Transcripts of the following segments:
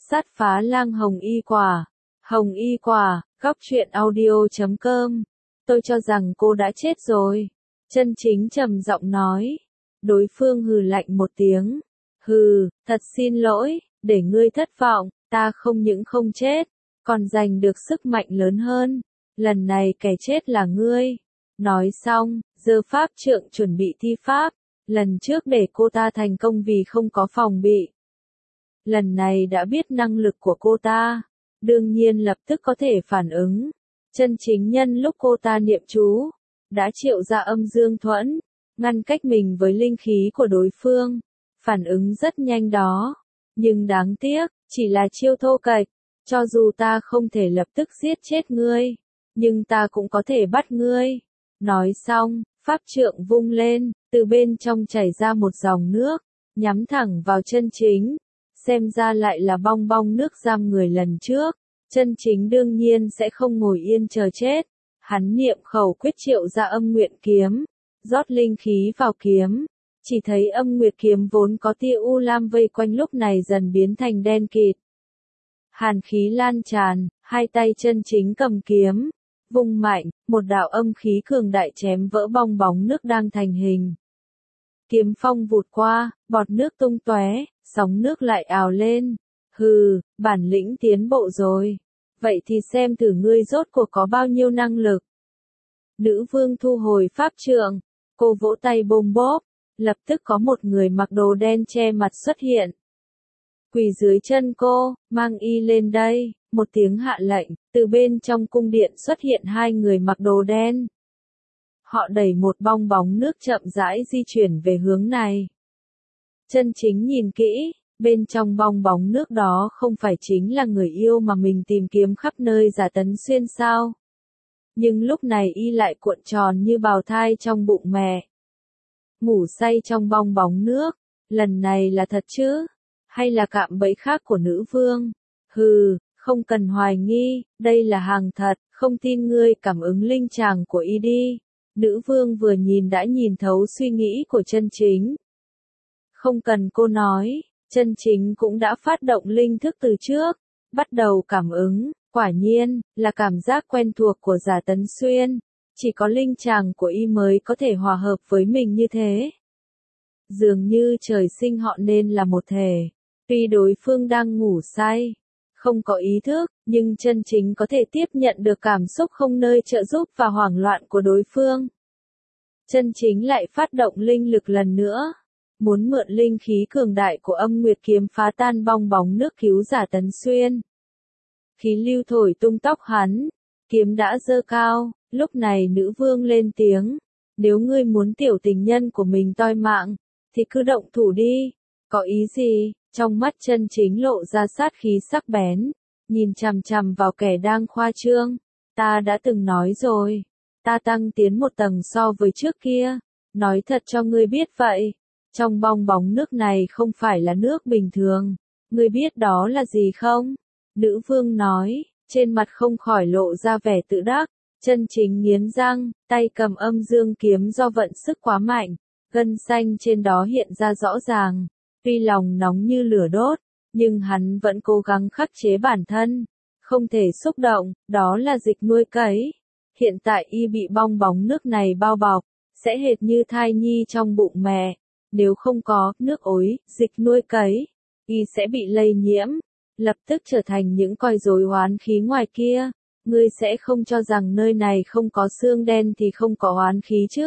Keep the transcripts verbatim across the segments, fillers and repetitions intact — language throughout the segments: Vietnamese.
Sát phá lang hồng y quả. Hồng y quả, góc truyện audio chấm com. Tôi cho rằng cô đã chết rồi. Chân Chính trầm giọng nói. Đối phương hừ lạnh một tiếng. Hừ, thật xin lỗi, để ngươi thất vọng, ta không những không chết, còn giành được sức mạnh lớn hơn. Lần này kẻ chết là ngươi. Nói xong, giơ pháp trượng chuẩn bị thi pháp. Lần trước để cô ta thành công vì không có phòng bị. Lần này đã biết năng lực của cô ta, đương nhiên lập tức có thể phản ứng. Chân Chính nhân lúc cô ta niệm chú, đã triệu ra âm dương thuẫn, ngăn cách mình với linh khí của đối phương. Phản ứng rất nhanh đó, nhưng đáng tiếc, chỉ là chiêu thô kệch. Cho dù ta không thể lập tức giết chết ngươi, nhưng ta cũng có thể bắt ngươi. Nói xong, pháp trượng vung lên, từ bên trong chảy ra một dòng nước, nhắm thẳng vào Chân Chính. Xem ra lại là bong bong nước giam người lần trước. Chân Chính đương nhiên sẽ không ngồi yên chờ chết. Hắn niệm khẩu quyết triệu ra âm nguyện kiếm, rót linh khí vào kiếm. Chỉ thấy âm nguyệt kiếm vốn có tia u lam vây quanh lúc này dần biến thành đen kịt. Hàn khí lan tràn, hai tay Chân Chính cầm kiếm, vung mạnh, một đạo âm khí cường đại chém vỡ bong bóng nước đang thành hình. Kiếm phong vụt qua, bọt nước tung tóe, sóng nước lại ào lên. Hừ, bản lĩnh tiến bộ rồi. Vậy thì xem thử ngươi rốt cuộc có bao nhiêu năng lực. Nữ vương thu hồi pháp trượng, cô vỗ tay bôm bốp, lập tức có một người mặc đồ đen che mặt xuất hiện. Quỳ dưới chân cô, mang y lên đây, một tiếng hạ lệnh, từ bên trong cung điện xuất hiện hai người mặc đồ đen. Họ đẩy một bong bóng nước chậm rãi di chuyển về hướng này. Chân Chính nhìn kỹ, bên trong bong bóng nước đó không phải chính là người yêu mà mình tìm kiếm khắp nơi Giả Tấn Xuyên sao? Nhưng lúc này y lại cuộn tròn như bào thai trong bụng mẹ. Ngủ say trong bong bóng nước, lần này là thật chứ? Hay là cạm bẫy khác của nữ vương? Hừ, không cần hoài nghi, đây là hàng thật, không tin ngươi cảm ứng linh tràng của y đi. Nữ vương vừa nhìn đã nhìn thấu suy nghĩ của Chân Chính. Không cần cô nói, Chân Chính cũng đã phát động linh thức từ trước, bắt đầu cảm ứng, quả nhiên, là cảm giác quen thuộc của Giả Tấn Xuyên, chỉ có linh tràng của y mới có thể hòa hợp với mình như thế. Dường như trời sinh họ nên là một thể, tuy đối phương đang ngủ say, không có ý thức, nhưng Chân Chính có thể tiếp nhận được cảm xúc không nơi trợ giúp và hoảng loạn của đối phương. Chân Chính lại phát động linh lực lần nữa, muốn mượn linh khí cường đại của âm nguyệt kiếm phá tan bong bóng nước cứu Giả Tấn Xuyên. Khí lưu thổi tung tóc hắn, kiếm đã giơ cao, lúc này nữ vương lên tiếng, nếu ngươi muốn tiểu tình nhân của mình toi mạng, thì cứ động thủ đi, có ý gì? Trong mắt Chân Chính lộ ra sát khí sắc bén, nhìn chằm chằm vào kẻ đang khoa trương. Ta đã từng nói rồi, ta tăng tiến một tầng so với trước kia, nói thật cho ngươi biết vậy. Trong bong bóng nước này không phải là nước bình thường, ngươi biết đó là gì không? Nữ vương nói, trên mặt không khỏi lộ ra vẻ tự đắc. Chân Chính nghiến răng, tay cầm âm dương kiếm do vận sức quá mạnh, gân xanh trên đó hiện ra rõ ràng. Tuy lòng nóng như lửa đốt, nhưng hắn vẫn cố gắng khắc chế bản thân, không thể xúc động, đó là dịch nuôi cấy. Hiện tại y bị bong bóng nước này bao bọc, sẽ hệt như thai nhi trong bụng mẹ. Nếu không có nước ối, dịch nuôi cấy, y sẽ bị lây nhiễm, lập tức trở thành những coi rối oán khí ngoài kia. Ngươi sẽ không cho rằng nơi này không có xương đen thì không có oán khí chứ?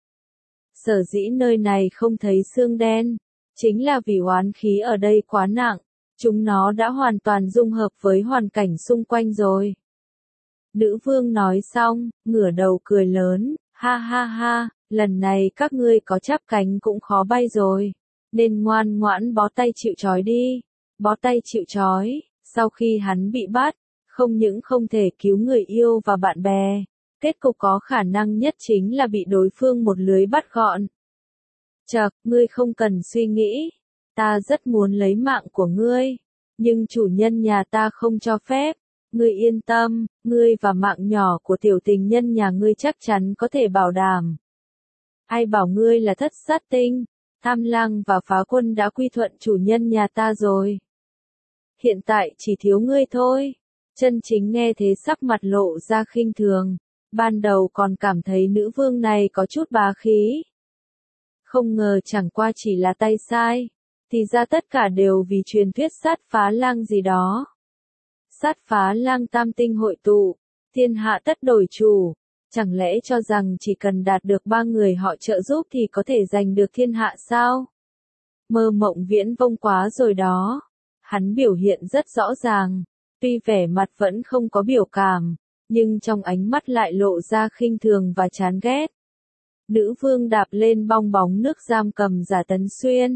Sở dĩ nơi này không thấy xương đen, chính là vì oán khí ở đây quá nặng, chúng nó đã hoàn toàn dung hợp với hoàn cảnh xung quanh rồi. Nữ vương nói xong, ngửa đầu cười lớn, ha ha ha, lần này các ngươi có chắp cánh cũng khó bay rồi, nên ngoan ngoãn bó tay chịu trói đi. Bó tay chịu trói, sau khi hắn bị bắt, không những không thể cứu người yêu và bạn bè, kết cục có khả năng nhất chính là bị đối phương một lưới bắt gọn. Chậc, ngươi không cần suy nghĩ, ta rất muốn lấy mạng của ngươi, nhưng chủ nhân nhà ta không cho phép. Ngươi yên tâm, ngươi và mạng nhỏ của tiểu tình nhân nhà ngươi chắc chắn có thể bảo đảm. Ai bảo ngươi là thất sát tinh, Tham Lang và Phá Quân đã quy thuận chủ nhân nhà ta rồi. hiện tại chỉ thiếu ngươi thôi. Chân Chính nghe thế sắc mặt lộ ra khinh thường, ban đầu còn cảm thấy nữ vương này có chút bá khí. Không ngờ chẳng qua chỉ là tay sai, thì ra tất cả đều vì truyền thuyết sát phá lang gì đó. Sát phá lang tam tinh hội tụ, thiên hạ tất đổi chủ, chẳng lẽ cho rằng chỉ cần đạt được ba người họ trợ giúp thì có thể giành được thiên hạ sao? Mơ mộng viễn vông quá rồi đó. Hắn biểu hiện rất rõ ràng, tuy vẻ mặt vẫn không có biểu cảm, nhưng trong ánh mắt lại lộ ra khinh thường và chán ghét. Nữ vương đạp lên bong bóng nước giam cầm giả Tấn Xuyên.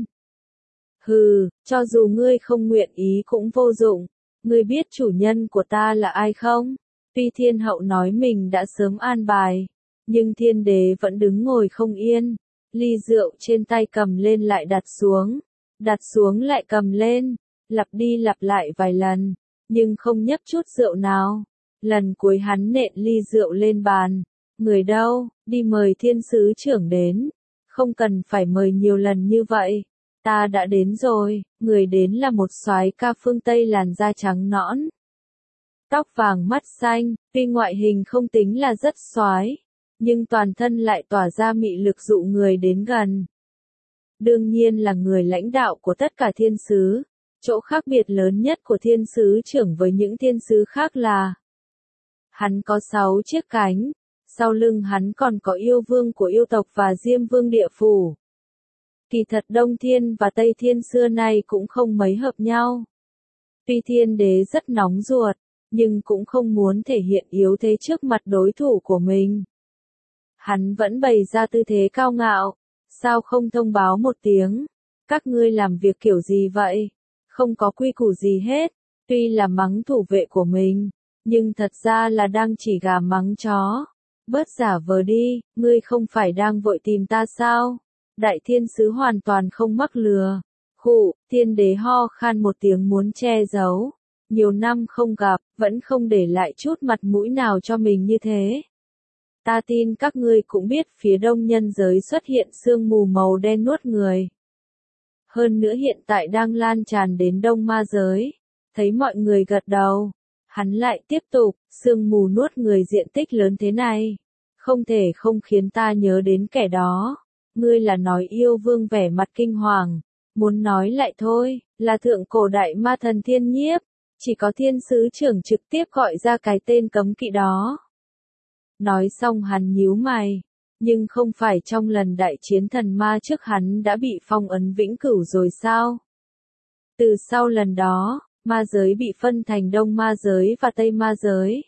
Hừ, cho dù ngươi không nguyện ý cũng vô dụng, ngươi biết chủ nhân của ta là ai không? Tuy thiên hậu nói mình đã sớm an bài, nhưng thiên đế vẫn đứng ngồi không yên, ly rượu trên tay cầm lên lại đặt xuống, đặt xuống lại cầm lên, lặp đi lặp lại vài lần, nhưng không nhấp chút rượu nào. Lần cuối hắn nện ly rượu lên bàn, người đâu, đi mời thiên sứ trưởng đến, không cần phải mời nhiều lần như vậy, ta đã đến rồi, người đến là một soái ca phương Tây làn da trắng nõn. Tóc vàng mắt xanh, tuy ngoại hình không tính là rất soái, nhưng toàn thân lại tỏa ra mị lực dụ người đến gần. Đương nhiên là người lãnh đạo của tất cả thiên sứ, chỗ khác biệt lớn nhất của thiên sứ trưởng với những thiên sứ khác là hắn có sáu chiếc cánh, sau lưng hắn còn có yêu vương của yêu tộc và diêm vương địa phủ. Kỳ thật Đông Thiên và Tây Thiên xưa nay cũng không mấy hợp nhau. Tuy thiên đế rất nóng ruột, nhưng cũng không muốn thể hiện yếu thế trước mặt đối thủ của mình. Hắn vẫn bày ra tư thế cao ngạo, sao không thông báo một tiếng, các ngươi làm việc kiểu gì vậy, không có quy củ gì hết, tuy là mắng thủ vệ của mình, nhưng thật ra là đang chỉ gà mắng chó. Bớt giả vờ đi, ngươi không phải đang vội tìm ta sao? Đại thiên sứ hoàn toàn không mắc lừa. Khụ, thiên đế ho khan một tiếng muốn che giấu. Nhiều năm không gặp, vẫn không để lại chút mặt mũi nào cho mình như thế. Ta tin các ngươi cũng biết phía đông nhân giới xuất hiện sương mù màu đen nuốt người. Hơn nữa hiện tại đang lan tràn đến đông ma giới. Thấy mọi người gật đầu. Hắn lại tiếp tục, sương mù nuốt người diện tích lớn thế này. Không thể không khiến ta nhớ đến kẻ đó. Ngươi là nói yêu vương vẻ mặt kinh hoàng. Muốn nói lại thôi, là thượng cổ đại ma thần Thiên Nhiếp. Chỉ có thiên sứ trưởng trực tiếp gọi ra cái tên cấm kỵ đó. Nói xong hắn nhíu mày. Nhưng không phải trong lần đại chiến thần ma trước hắn đã bị phong ấn vĩnh cửu rồi sao? Từ sau lần đó, ma giới bị phân thành đông ma giới và tây ma giới.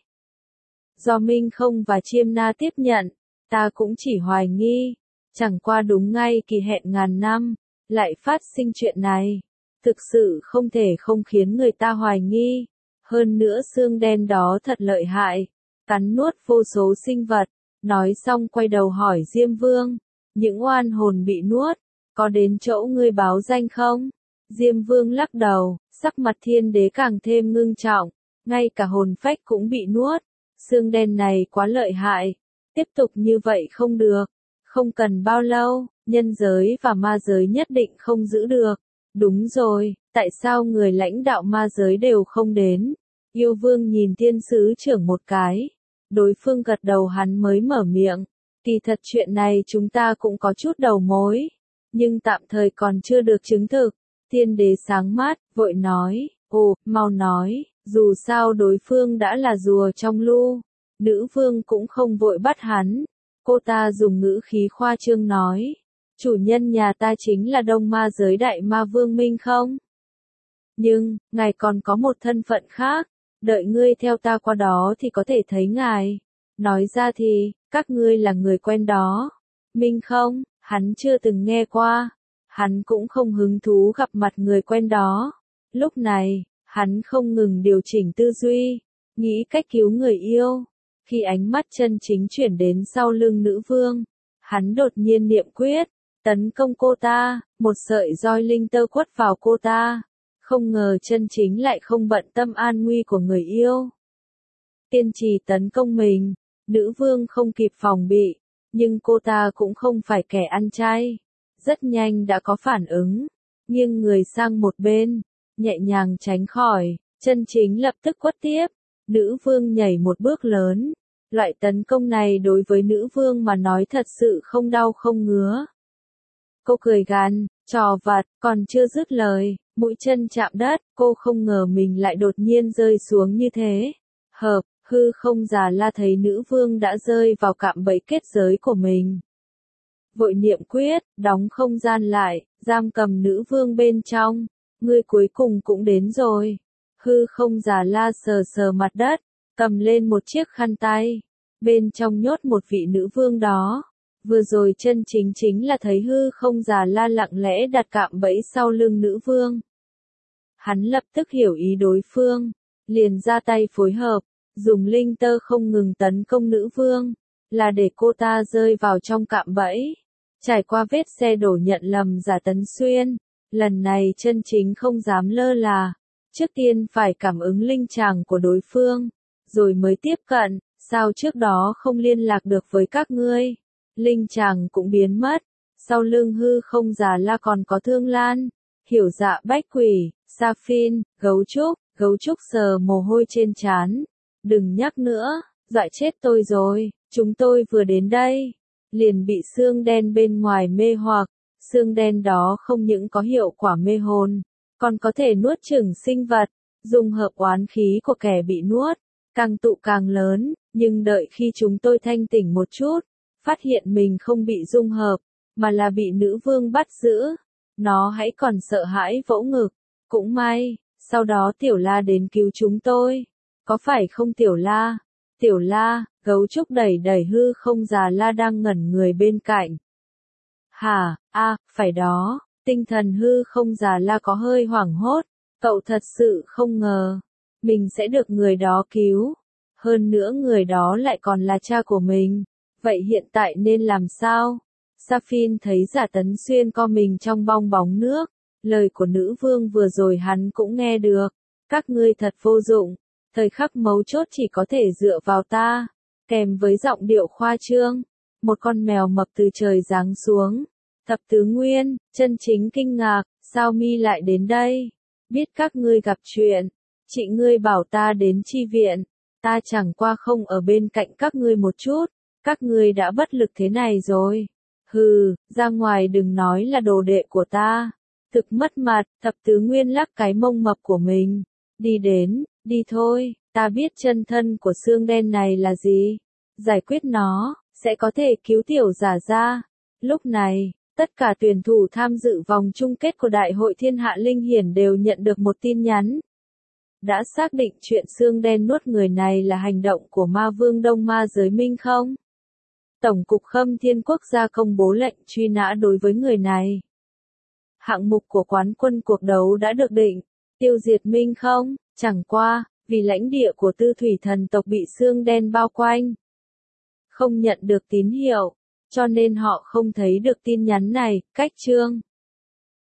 Do Minh Không và Chiêm Na tiếp nhận, ta cũng chỉ hoài nghi. Chẳng qua đúng ngay kỳ hẹn ngàn năm, lại phát sinh chuyện này. Thực sự không thể không khiến người ta hoài nghi. Hơn nữa xương đen đó thật lợi hại, cắn nuốt vô số sinh vật. Nói xong quay đầu hỏi Diêm Vương, những oan hồn bị nuốt, có đến chỗ ngươi báo danh không? Diêm Vương lắc đầu, sắc mặt thiên đế càng thêm ngưng trọng, ngay cả hồn phách cũng bị nuốt. Xương đen này quá lợi hại, tiếp tục như vậy không được. Không cần bao lâu, nhân giới và ma giới nhất định không giữ được. Đúng rồi, tại sao người lãnh đạo ma giới đều không đến? Yêu Vương nhìn thiên sứ trưởng một cái. Đối phương gật đầu hắn mới mở miệng. Kỳ thật chuyện này chúng ta cũng có chút đầu mối. Nhưng tạm thời còn chưa được chứng thực. Thiên đế sáng mắt, vội nói. Ồ, mau nói, dù sao đối phương đã là rùa trong lu. Nữ vương cũng không vội bắt hắn. Cô ta dùng ngữ khí khoa trương nói. Chủ nhân nhà ta chính là đông ma giới đại ma vương Minh Không. Nhưng, ngài còn có một thân phận khác. Đợi ngươi theo ta qua đó thì có thể thấy ngài. Nói ra thì, các ngươi là người quen đó. Minh Không, hắn chưa từng nghe qua. Hắn cũng không hứng thú gặp mặt người quen đó. Lúc này, hắn không ngừng điều chỉnh tư duy, nghĩ cách cứu người yêu. Khi ánh mắt chân chính chuyển đến sau lưng nữ vương, hắn đột nhiên niệm quyết, tấn công cô ta, một sợi roi linh tơ quất vào cô ta. Không ngờ chân chính lại không bận tâm an nguy của người yêu. Tiên trì tấn công mình, nữ vương không kịp phòng bị, nhưng cô ta cũng không phải kẻ ăn chay. Rất nhanh đã có phản ứng, nghiêng người sang một bên, nhẹ nhàng tránh khỏi, chân chính lập tức quất tiếp. Nữ vương nhảy một bước lớn. Loại tấn công này đối với nữ vương mà nói thật sự không đau không ngứa. Cô cười gằn, trò vặt, còn chưa dứt lời, mũi chân chạm đất, cô không ngờ mình lại đột nhiên rơi xuống như thế. Hợp, hư không Già La thấy nữ vương đã rơi vào cạm bẫy kết giới của mình. Vội niệm quyết, đóng không gian lại, giam cầm nữ vương bên trong. Ngươi cuối cùng cũng đến rồi. Hư không Già La sờ sờ mặt đất, cầm lên một chiếc khăn tay. Bên trong nhốt một vị nữ vương đó. Vừa rồi chân chính chính là thấy hư không Già La lặng lẽ đặt cạm bẫy sau lưng nữ vương. Hắn lập tức hiểu ý đối phương, liền ra tay phối hợp, dùng linh tơ không ngừng tấn công nữ vương, là để cô ta rơi vào trong cạm bẫy. Trải qua vết xe đổ nhận lầm giả Tấn Xuyên, lần này chân chính không dám lơ là, trước tiên phải cảm ứng linh tràng của đối phương, rồi mới tiếp cận, sao trước đó không liên lạc được với các ngươi. Linh tràng cũng biến mất, sau lưng hư không Già La còn có Thương Lan, Hiểu Dạ Bách Quỷ, Sa Phin, Gấu Trúc, Gấu Trúc sờ mồ hôi trên trán. Đừng nhắc nữa, dọa chết tôi rồi, chúng tôi vừa đến đây, liền bị xương đen bên ngoài mê hoặc, xương đen đó không những có hiệu quả mê hồn, còn có thể nuốt chửng sinh vật, dung hợp oán khí của kẻ bị nuốt, càng tụ càng lớn, nhưng đợi khi chúng tôi thanh tỉnh một chút, phát hiện mình không bị dung hợp, mà là bị nữ vương bắt giữ, nó hãy còn sợ hãi vỗ ngực, cũng may, sau đó Tiểu La đến cứu chúng tôi, có phải không Tiểu La? Tiểu La, Gấu Trúc đẩy đẩy hư không Già La đang ngẩn người bên cạnh. Hả, a, phải đó, tinh thần hư không Già La có hơi hoảng hốt, cậu thật sự không ngờ, mình sẽ được người đó cứu, hơn nữa người đó lại còn là cha của mình, vậy hiện tại nên làm sao? Sa Phin thấy giả Tấn Xuyên co mình trong bong bóng nước, lời của nữ vương vừa rồi hắn cũng nghe được, các ngươi thật vô dụng, thời khắc mấu chốt chỉ có thể dựa vào ta, kèm với giọng điệu khoa trương, một con mèo mập từ trời giáng xuống. Thập tứ nguyên, chân chính kinh ngạc, sao mi lại đến đây? Biết các ngươi gặp chuyện, chị ngươi bảo ta đến chi viện, ta chẳng qua không ở bên cạnh các ngươi một chút, các ngươi đã bất lực thế này rồi. Hừ, ra ngoài đừng nói là đồ đệ của ta. Thực mất mặt, thập tứ nguyên lắc cái mông mập của mình. Đi đến, đi thôi, ta biết chân thân của xương đen này là gì. Giải quyết nó, sẽ có thể cứu tiểu giả ra. Lúc này, tất cả tuyển thủ tham dự vòng chung kết của Đại hội Thiên Hạ Linh Hiển đều nhận được một tin nhắn. Đã xác định chuyện xương đen nuốt người này là hành động của ma vương Đông Ma Giới Minh không? Tổng cục Khâm Thiên Quốc gia công bố lệnh truy nã đối với người này. Hạng mục của quán quân cuộc đấu đã được định, tiêu diệt Minh không? Chẳng qua, vì lãnh địa của Tư Thủy thần tộc bị xương đen bao quanh, không nhận được tín hiệu, cho nên họ không thấy được tin nhắn này. Cách chương